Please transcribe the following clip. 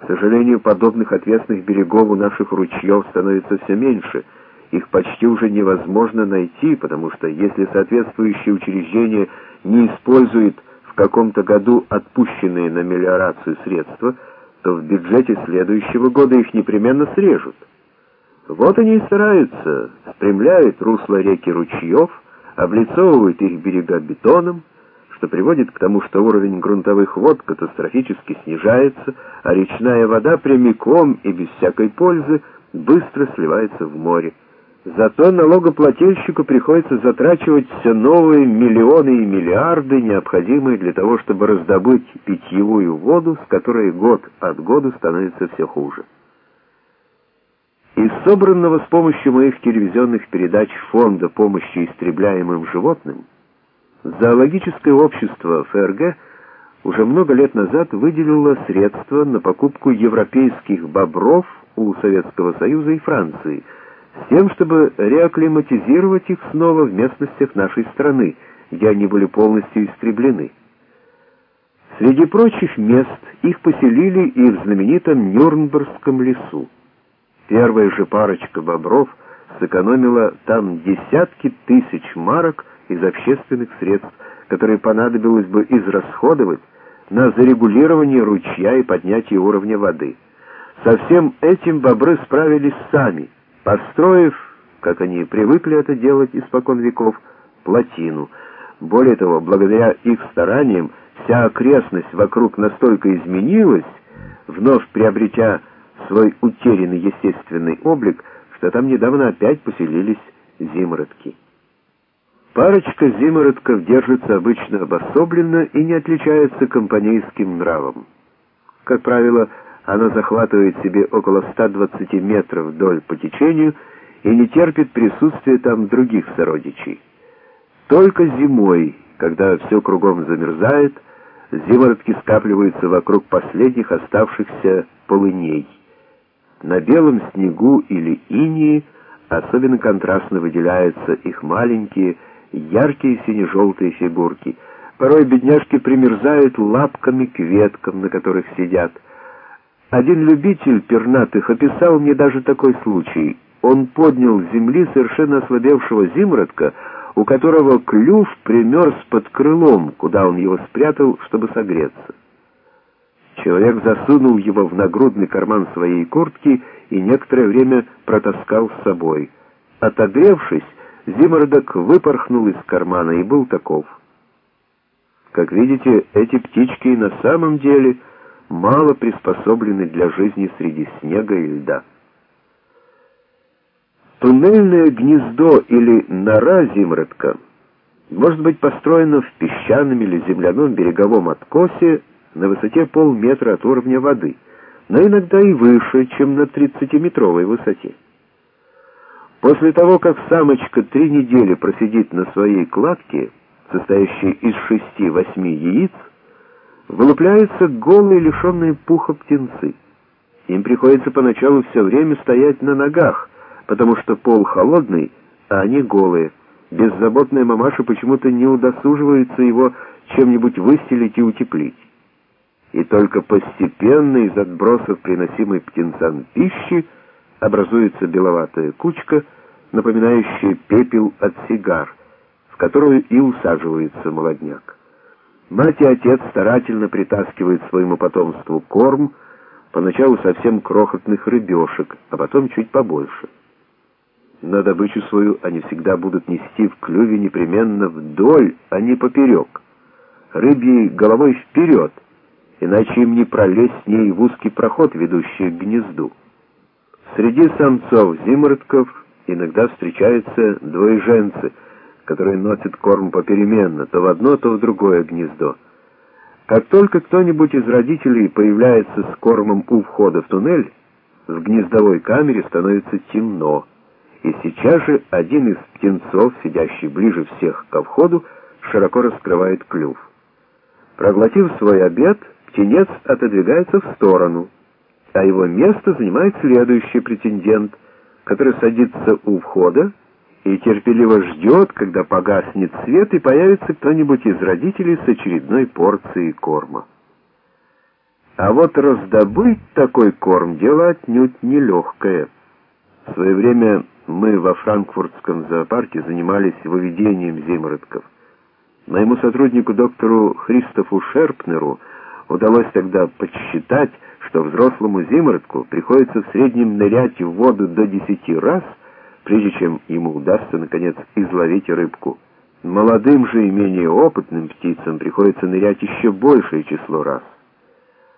К сожалению, подобных отвесных берегов у наших ручьев становится все меньше. Их почти уже невозможно найти, потому что если соответствующее учреждение не использует в каком-то году отпущенные на мелиорацию средства, то в бюджете следующего года их непременно срежут. Вот они и стараются, спрямляют русло реки ручьев, облицовывают их берега бетоном, что приводит к тому, что уровень грунтовых вод катастрофически снижается, а речная вода прямиком и без всякой пользы быстро сливается в море. Зато налогоплательщику приходится затрачивать все новые миллионы и миллиарды, необходимые для того, чтобы раздобыть питьевую воду, с которой год от года становится все хуже. Из собранного с помощью моих телевизионных передач фонда помощи истребляемым животным, зоологическое общество ФРГ уже много лет назад выделило средства на покупку европейских бобров у Советского Союза и Франции, с тем, чтобы реакклиматизировать их снова в местностях нашей страны, где они были полностью истреблены. Среди прочих мест их поселили и в знаменитом Нюрнбергском лесу. Первая же парочка бобров сэкономила там десятки тысяч марок из общественных средств, которые понадобилось бы израсходовать на зарегулирование ручья и поднятие уровня воды. Со всем этим бобры справились сами, построив, как они привыкли это делать испокон веков, плотину. Более того, благодаря их стараниям, вся окрестность вокруг настолько изменилась, вновь приобретя свой утерянный естественный облик, что там недавно опять поселились зимородки. Парочка зимородков держится обычно обособленно и не отличается компанейским нравом. Как правило, она захватывает себе около 120 метров вдоль по течению и не терпит присутствия там других сородичей. Только зимой, когда все кругом замерзает, зимородки скапливаются вокруг последних оставшихся полыней. На белом снегу или инее особенно контрастно выделяются их маленькие, яркие сине-желтые фигурки. Порой бедняжки примерзают лапками к веткам, на которых сидят. Один любитель пернатых описал мне даже такой случай. Он поднял с земли совершенно ослабевшего зимородка, у которого клюв примерз под крылом, куда он его спрятал, чтобы согреться. Человек засунул его в нагрудный карман своей куртки и некоторое время протаскал с собой. Отогревшись, зимородок выпорхнул из кармана и был таков. Как видите, эти птички на самом деле мало приспособлены для жизни среди снега и льда. Туннельное гнездо или нора зимородка может быть построено в песчаном или земляном береговом откосе на высоте полметра от уровня воды, но иногда и выше, чем на 30-метровой высоте. После того, как самочка 3 недели просидит на своей кладке, состоящей из 6-8 яиц, вылупляются голые, лишенные пуха птенцы. Им приходится поначалу все время стоять на ногах, потому что пол холодный, а они голые. Беззаботная мамаша почему-то не удосуживается его чем-нибудь выстелить и утеплить. И только постепенно из отбросов, приносимой птенцам пищи, образуется беловатая кучка, напоминающая пепел от сигар, в которую и усаживается молодняк. Мать и отец старательно притаскивают своему потомству корм, поначалу совсем крохотных рыбешек, а потом чуть побольше. Но добычу свою они всегда будут нести в клюве непременно вдоль, а не поперек. Рыбьей головой вперед, иначе им не пролезть с ней в узкий проход, ведущий к гнезду. Среди самцов зимородков иногда встречаются двоеженцы, которые носят корм попеременно, то в одно, то в другое гнездо. Как только кто-нибудь из родителей появляется с кормом у входа в туннель, в гнездовой камере становится темно, и сейчас же один из птенцов, сидящий ближе всех ко входу, широко раскрывает клюв. Проглотив свой обед, птенец отодвигается в сторону, а его место занимает следующий претендент, который садится у входа и терпеливо ждет, когда погаснет свет и появится кто-нибудь из родителей с очередной порцией корма. А вот раздобыть такой корм — дело отнюдь нелегкое. В свое время мы во франкфуртском зоопарке занимались выведением зимородков. Моему сотруднику доктору Христофу Шерпнеру удалось тогда подсчитать, что взрослому зимородку приходится в среднем нырять в воду до 10 раз, прежде чем ему удастся, наконец, изловить рыбку. Молодым же и менее опытным птицам приходится нырять еще большее число раз.